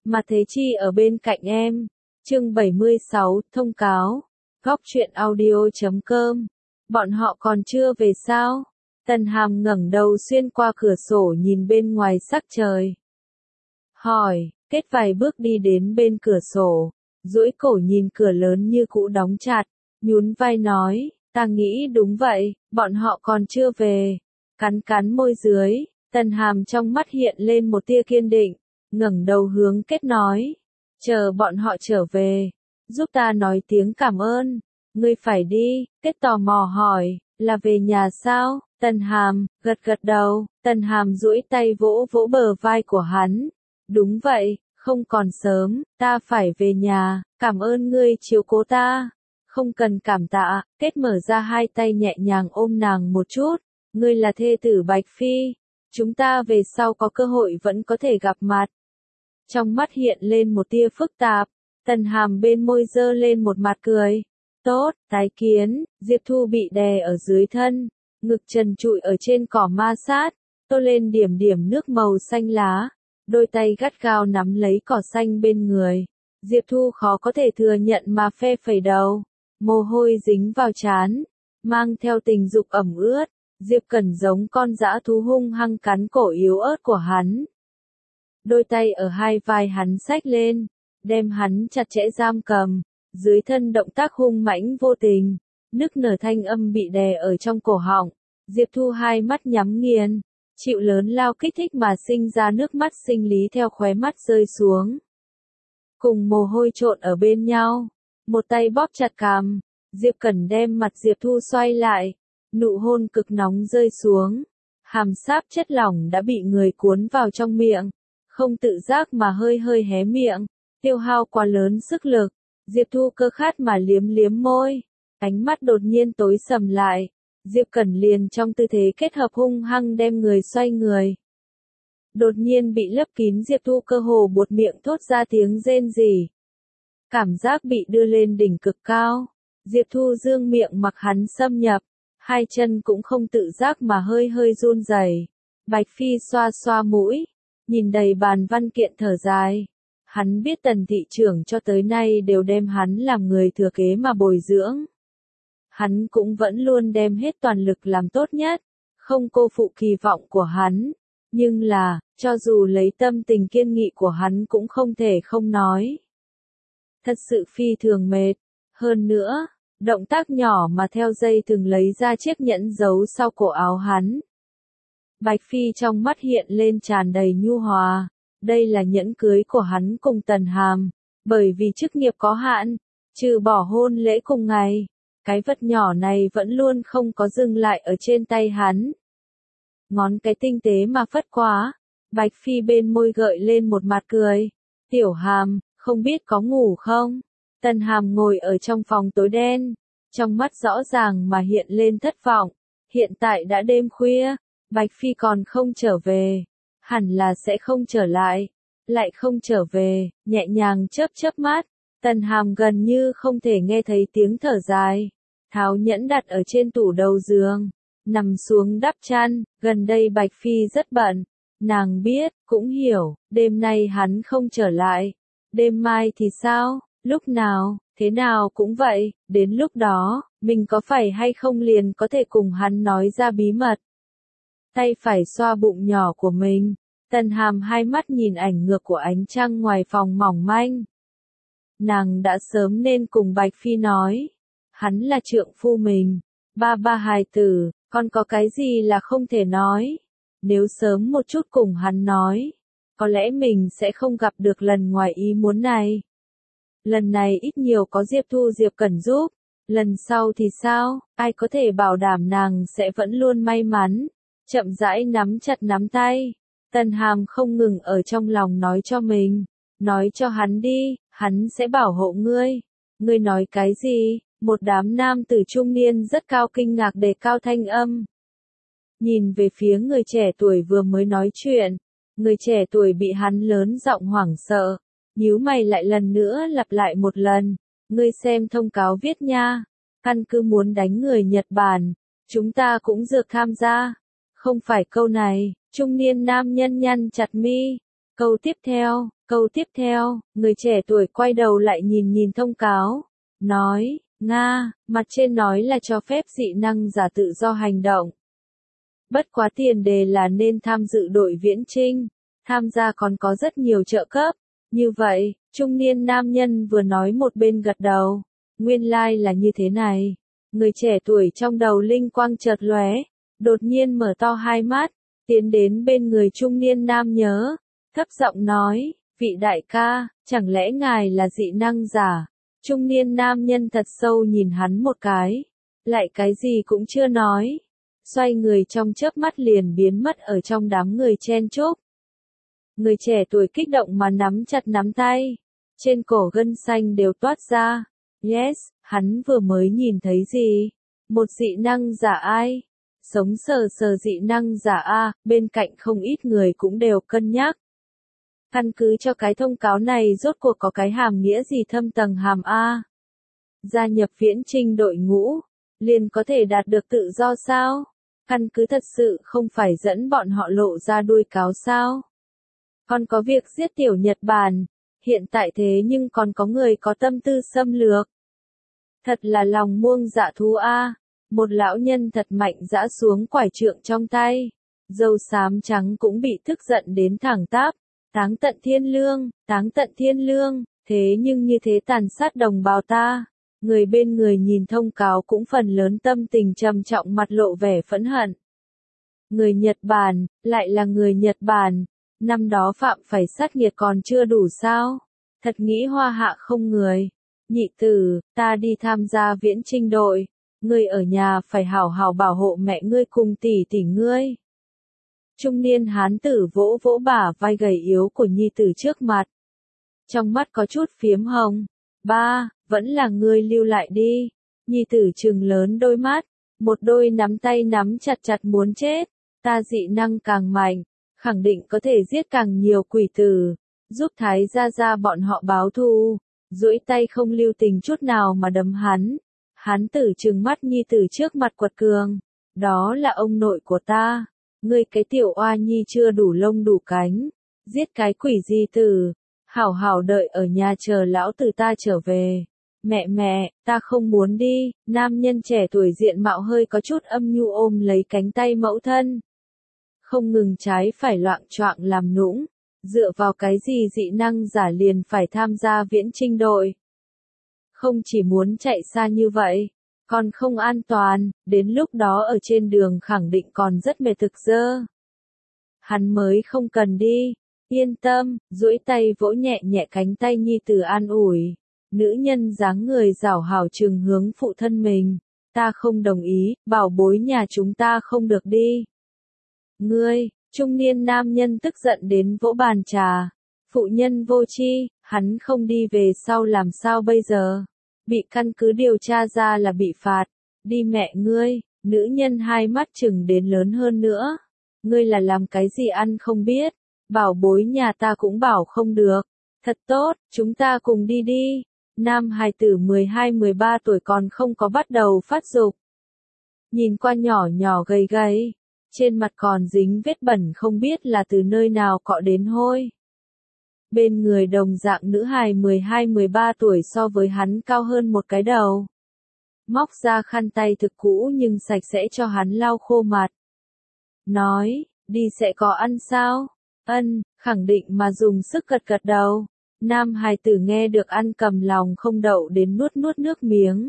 mà Thế Chi ở bên cạnh em. Chương 76, thông cáo. Góc truyện audio.com. Bọn họ còn chưa về sao? Tần Hàm ngẩng đầu xuyên qua cửa sổ nhìn bên ngoài sắc trời. Hỏi, kết vài bước đi đến bên cửa sổ, duỗi cổ nhìn cửa lớn như cũ đóng chặt, nhún vai nói, ta nghĩ đúng vậy, bọn họ còn chưa về. Cắn cắn môi dưới, Tần Hàm trong mắt hiện lên một tia kiên định, ngẩng đầu hướng Kết nói, chờ bọn họ trở về, giúp ta nói tiếng cảm ơn. Ngươi phải đi. Kết tò mò hỏi, là về nhà sao? Tần Hàm gật gật đầu. Tần Hàm duỗi tay vỗ vỗ bờ vai của hắn. Đúng vậy, không còn sớm, ta phải về nhà, cảm ơn ngươi chiếu cố ta. Không cần cảm tạ. Kết mở ra hai tay nhẹ nhàng ôm nàng một chút. Ngươi là thê tử Bạch Phi, chúng ta về sau có cơ hội vẫn có thể gặp mặt. Trong mắt hiện lên một tia phức tạp, Tần Hàm bên môi giơ lên một mặt cười. Tốt, tái kiến. Diệp Thu bị đè ở dưới thân, ngực trần trụi ở trên cỏ ma sát, tô lên điểm điểm nước màu xanh lá, đôi tay gắt gao nắm lấy cỏ xanh bên người. Diệp Thu khó có thể thừa nhận mà phe phẩy đầu, mồ hôi dính vào trán, mang theo tình dục ẩm ướt. Diệp Cẩn giống con dã thú hung hăng cắn cổ yếu ớt của hắn. Đôi tay ở hai vai hắn xách lên, đem hắn chặt chẽ giam cầm, dưới thân động tác hung mãnh vô tình, nức nở thanh âm bị đè ở trong cổ họng. Diệp Thu hai mắt nhắm nghiền, chịu lớn lao kích thích mà sinh ra nước mắt sinh lý theo khóe mắt rơi xuống. Cùng mồ hôi trộn ở bên nhau, một tay bóp chặt cằm, Diệp Cẩn đem mặt Diệp Thu xoay lại, nụ hôn cực nóng rơi xuống, hàm sáp chất lỏng đã bị người cuốn vào trong miệng, không tự giác mà hơi hơi hé miệng, tiêu hao quá lớn sức lực. Diệp Thu cơ khát mà liếm liếm môi, ánh mắt đột nhiên tối sầm lại, Diệp Cẩn liền trong tư thế kết hợp hung hăng đem người xoay người. Đột nhiên bị lấp kín Diệp Thu cơ hồ buột miệng thốt ra tiếng rên rỉ. Cảm giác bị đưa lên đỉnh cực cao, Diệp Thu dương miệng mặc hắn xâm nhập, hai chân cũng không tự giác mà hơi hơi run rẩy. Bạch Phi xoa xoa mũi, nhìn đầy bàn văn kiện thở dài. Hắn biết Tần thị trưởng cho tới nay đều đem hắn làm người thừa kế mà bồi dưỡng. Hắn cũng vẫn luôn đem hết toàn lực làm tốt nhất, không cô phụ kỳ vọng của hắn. Nhưng là, cho dù lấy tâm tình kiên nghị của hắn cũng không thể không nói. Thật sự phi thường mệt. Hơn nữa, động tác nhỏ mà theo dây từng lấy ra chiếc nhẫn giấu sau cổ áo hắn. Bạch Phi trong mắt hiện lên tràn đầy nhu hòa. Đây là nhẫn cưới của hắn cùng Tần Hàm, bởi vì chức nghiệp có hạn, trừ bỏ hôn lễ cùng ngày, cái vật nhỏ này vẫn luôn không có dừng lại ở trên tay hắn. Ngón cái tinh tế mà phất quá, Bạch Phi bên môi gợi lên một mặt cười. Tiểu Hàm, không biết có ngủ không? Tần Hàm ngồi ở trong phòng tối đen, trong mắt rõ ràng mà hiện lên thất vọng. Hiện tại đã đêm khuya, Bạch Phi còn không trở về. Hẳn là sẽ không trở lại, lại không trở về, nhẹ nhàng chớp chớp mắt, Tần Hàm gần như không thể nghe thấy tiếng thở dài, tháo nhẫn đặt ở trên tủ đầu giường, nằm xuống đắp chăn. Gần đây Bạch Phi rất bận, nàng biết, cũng hiểu, đêm nay hắn không trở lại, đêm mai thì sao, lúc nào, thế nào cũng vậy, đến lúc đó, mình có phải hay không liền có thể cùng hắn nói ra bí mật. Tay phải xoa bụng nhỏ của mình, Tần Hàm hai mắt nhìn ảnh ngược của ánh trăng ngoài phòng mỏng manh. Nàng đã sớm nên cùng Bạch Phi nói, hắn là trượng phu mình, ba hài tử, còn có cái gì là không thể nói. Nếu sớm một chút cùng hắn nói, có lẽ mình sẽ không gặp được lần ngoài ý muốn này. Lần này ít nhiều có Diệp Thu Diệp Cẩn giúp, lần sau thì sao, ai có thể bảo đảm nàng sẽ vẫn luôn may mắn. Chậm rãi nắm chặt nắm tay, Tần Hàm không ngừng ở trong lòng nói cho mình, nói cho hắn đi, hắn sẽ bảo hộ ngươi. Ngươi nói cái gì? Một đám nam tử trung niên rất cao kinh ngạc đề cao thanh âm. Nhìn về phía người trẻ tuổi vừa mới nói chuyện, người trẻ tuổi bị hắn lớn giọng hoảng sợ, nhíu mày lại lần nữa lặp lại một lần, ngươi xem thông cáo viết nha, căn cứ muốn đánh người Nhật Bản, chúng ta cũng dược tham gia. Không phải câu này, trung niên nam nhân nhăn chặt mi, Câu tiếp theo, người trẻ tuổi quay đầu lại nhìn nhìn thông cáo, nói, Nga, mặt trên nói là cho phép dị năng giả tự do hành động. Bất quá tiền đề là nên tham dự đội viễn chinh, tham gia còn có rất nhiều trợ cấp. Như vậy, trung niên nam nhân vừa nói một bên gật đầu, nguyên lai là như thế này. Người trẻ tuổi trong đầu linh quang chợt lóe, đột nhiên mở to hai mắt, tiến đến bên người trung niên nam nhớ, thấp giọng nói, vị đại ca, chẳng lẽ ngài là dị năng giả? Trung niên nam nhân thật sâu nhìn hắn một cái, lại cái gì cũng chưa nói, xoay người trong chớp mắt liền biến mất ở trong đám người chen chúc. Người trẻ tuổi kích động mà nắm chặt nắm tay, trên cổ gân xanh đều toát ra. Yes, hắn vừa mới nhìn thấy gì? Một dị năng giả ai? Sống sờ sờ dị năng giả A, bên cạnh không ít người cũng đều cân nhắc. Căn cứ cho cái thông cáo này rốt cuộc có cái hàm nghĩa gì thâm tầng hàm A? Gia nhập viễn chinh đội ngũ, liền có thể đạt được tự do sao? Căn cứ thật sự không phải dẫn bọn họ lộ ra đuôi cáo sao? Còn có việc giết tiểu Nhật Bản, hiện tại thế nhưng còn có người có tâm tư xâm lược. Thật là lòng muông dạ thú A. Một lão nhân thật mạnh giã xuống quải trượng trong tay, râu xám trắng cũng bị tức giận đến thẳng tắp, táng tận thiên lương, thế nhưng như thế tàn sát đồng bào ta. Người bên người nhìn thông cáo cũng phần lớn tâm tình trầm trọng mặt lộ vẻ phẫn hận. Người Nhật Bản, lại là người Nhật Bản, năm đó phạm phải sát nghiệt còn chưa đủ sao? Thật nghĩ hoa hạ không người. Nhị tử, ta đi tham gia viễn chinh đội. Ngươi ở nhà phải hảo hảo bảo hộ mẹ ngươi cùng tỷ tỷ ngươi. Trung niên hán tử vỗ vỗ bả vai gầy yếu của nhi tử trước mặt. Trong mắt có chút phiếm hồng. Ba, vẫn là ngươi lưu lại đi. Nhi tử trừng lớn đôi mắt, một đôi nắm tay nắm chặt chặt muốn chết. Ta dị năng càng mạnh, khẳng định có thể giết càng nhiều quỷ tử, giúp Thái gia gia bọn họ báo thù. Duỗi tay không lưu tình chút nào mà đấm hắn. Hán tử trừng mắt nhi tử trước mặt quật cường. Đó là ông nội của ta. Ngươi cái tiểu oa nhi chưa đủ lông đủ cánh. Giết cái quỷ gì tử. Hảo hảo đợi ở nhà chờ lão tử ta trở về. Mẹ, ta không muốn đi. Nam nhân trẻ tuổi diện mạo hơi có chút âm nhu ôm lấy cánh tay mẫu thân. Không ngừng trái phải loạng choạng làm nũng. Dựa vào cái gì dị năng giả liền phải tham gia viễn chinh đội. Không chỉ muốn chạy xa như vậy, còn không an toàn, đến lúc đó ở trên đường khẳng định còn rất mệt thực dơ. Hắn mới không cần đi, yên tâm, duỗi tay vỗ nhẹ nhẹ cánh tay nhi tử an ủi. Nữ nhân dáng người rảo hảo trừng hướng phụ thân mình, ta không đồng ý, bảo bối nhà chúng ta không được đi. Ngươi, trung niên nam nhân tức giận đến vỗ bàn trà. Phụ nhân vô tri, hắn không đi về sau làm sao bây giờ? Bị căn cứ điều tra ra là bị phạt. Đi mẹ ngươi, nữ nhân hai mắt chừng đến lớn hơn nữa. Ngươi là làm cái gì ăn không biết. Bảo bối nhà ta cũng bảo không được. Thật tốt, chúng ta cùng đi đi. Nam hài tử 12-13 tuổi còn không có bắt đầu phát dục. Nhìn qua nhỏ nhỏ gầy gầy. Trên mặt còn dính vết bẩn không biết là từ nơi nào cọ đến hôi. Bên người đồng dạng nữ hài 12-13 tuổi so với hắn cao hơn một cái đầu. Móc ra khăn tay thực cũ nhưng sạch sẽ cho hắn lau khô mặt. Nói, đi sẽ có ăn sao? Ân, khẳng định mà dùng sức gật gật đầu. Nam hài tử nghe được ăn cầm lòng không đậu đến nuốt nuốt nước miếng.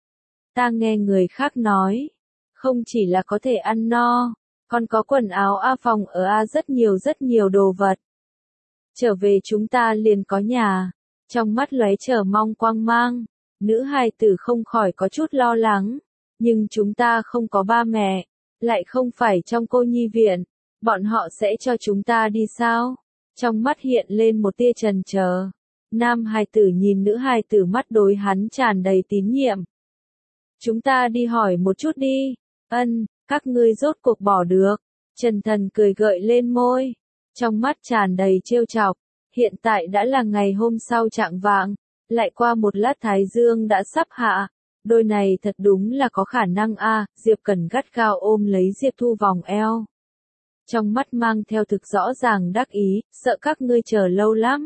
Ta nghe người khác nói, không chỉ là có thể ăn no, còn có quần áo A phòng ở A rất nhiều đồ vật. Trở về chúng ta liền có nhà. Trong mắt lóe chờ mong quang mang, nữ hài tử không khỏi có chút lo lắng. Nhưng chúng ta không có ba mẹ, lại không phải trong cô nhi viện, bọn họ sẽ cho chúng ta đi sao? Trong mắt hiện lên một tia chần chờ. Nam hài tử nhìn nữ hài tử mắt đối hắn tràn đầy tín nhiệm. Chúng ta đi hỏi một chút đi. Ân, các ngươi rốt cuộc bỏ được. Trần Thần cười gợi lên môi. Trong mắt tràn đầy trêu chọc. Hiện tại đã là ngày hôm sau chạng vạng. Lại qua một lát thái dương đã sắp hạ. Đôi này thật đúng là có khả năng a. Diệp Cẩn gắt gao ôm lấy Diệp Thu vòng eo. trong mắt mang theo thực rõ ràng đắc ý, sợ các ngươi chờ lâu lắm.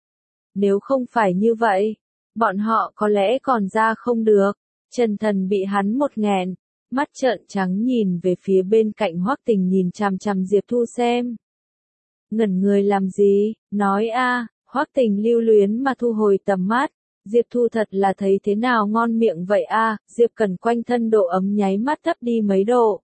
Nếu không phải như vậy, bọn họ có lẽ còn ra không được. Trần Thần bị hắn một nghẹn, mắt trợn trắng nhìn về phía bên cạnh Hoắc Tình nhìn chằm chằm Diệp Thu xem. Ngẩn người làm gì, nói a. Hoắc Tình lưu luyến mà thu hồi tầm mắt. Diệp Thu thật là thấy thế nào ngon miệng vậy a. Diệp Cẩn quanh thân độ ấm nháy mắt thấp đi mấy độ.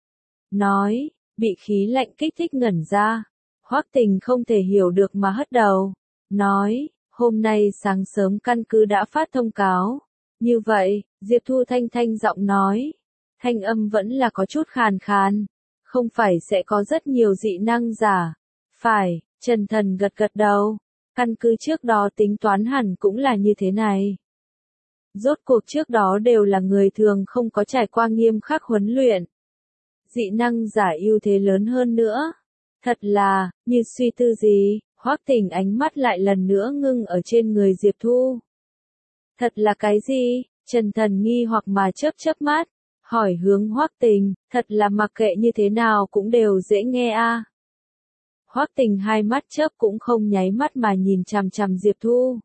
Nói, bị khí lạnh kích thích ngẩn ra. Hoắc Tình không thể hiểu được mà hất đầu. Nói, hôm nay sáng sớm căn cứ đã phát thông cáo. Như vậy, Diệp Thu thanh thanh giọng nói. Thanh âm vẫn là có chút khàn khàn. Không phải sẽ có rất nhiều dị năng giả. Phải, Trần Thần gật gật đầu. Căn cứ trước đó tính toán hẳn cũng là như thế này. Rốt cuộc trước đó đều là người thường không có trải qua nghiêm khắc huấn luyện. Dị năng giả ưu thế lớn hơn nữa. Thật là, như suy tư gì, Hoắc Tình ánh mắt lại lần nữa ngưng ở trên người Diệp Thu. Thật là cái gì? Trần Thần nghi hoặc mà chớp mắt, hỏi hướng Hoắc Tình, thật là mặc kệ như thế nào cũng đều dễ nghe a. Hoắc Tình hai mắt chớp cũng không nháy mắt mà nhìn chằm chằm Diệp Thu.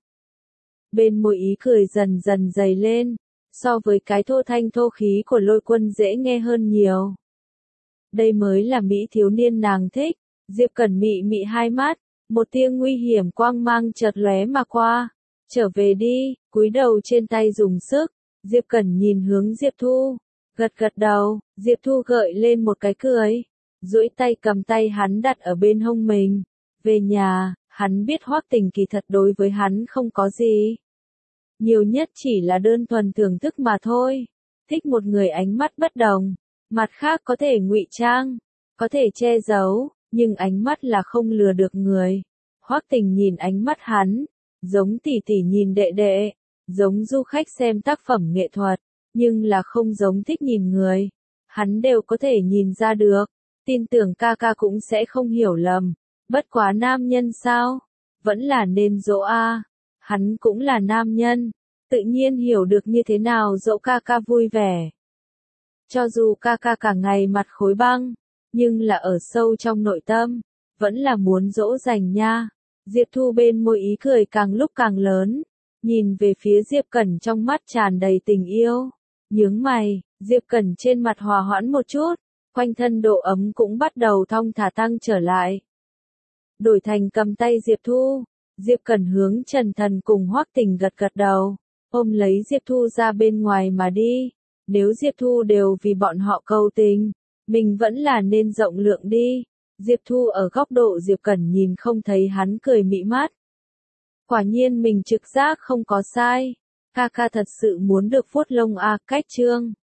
Bên môi ý cười dần dần dày lên, so với cái thô thanh thô khí của Lôi Quân dễ nghe hơn nhiều. Đây mới là mỹ thiếu niên nàng thích. Diệp Cẩn mị mị hai mắt, một tia nguy hiểm quang mang chợt lóe mà qua. Trở về đi, cúi đầu trên tay dùng sức. Diệp Cẩn nhìn hướng Diệp Thu, gật gật đầu. Diệp Thu gợi lên một cái cười, duỗi tay cầm tay hắn đặt ở bên hông mình. Về nhà, hắn biết Hoắc Tình kỳ thật đối với hắn không có gì. Nhiều nhất chỉ là đơn thuần thưởng thức mà thôi. Thích một người ánh mắt bất đồng. Mặt khác có thể ngụy trang, có thể che giấu, nhưng ánh mắt là không lừa được người. Hoắc Tình nhìn ánh mắt hắn, giống tỷ tỷ nhìn đệ đệ, giống du khách xem tác phẩm nghệ thuật, nhưng là không giống thích nhìn người. Hắn đều có thể nhìn ra được, tin tưởng ca ca cũng sẽ không hiểu lầm. Bất quá nam nhân sao? Vẫn là nên dỗ a. Hắn cũng là nam nhân, tự nhiên hiểu được như thế nào dỗ ca ca vui vẻ. Cho dù ca ca cả ngày mặt khối băng, nhưng là ở sâu trong nội tâm, vẫn là muốn dỗ dành nha. Diệp Thu bên môi ý cười càng lúc càng lớn, nhìn về phía Diệp Cẩn trong mắt tràn đầy tình yêu. Nhướng mày, Diệp Cẩn trên mặt hòa hoãn một chút, quanh thân độ ấm cũng bắt đầu thong thả tăng trở lại. Đổi thành cầm tay Diệp Thu, Diệp Cẩn hướng Trần Thần cùng Hoắc Tình gật gật đầu, ôm lấy Diệp Thu ra bên ngoài mà đi. Nếu Diệp Thu đều vì bọn họ cầu tình, mình vẫn là nên rộng lượng đi. Diệp Thu ở góc độ Diệp Cẩn nhìn không thấy hắn cười mị mắt. Quả nhiên mình trực giác không có sai. Ca ca thật sự muốn được vuốt lông a. Cách chương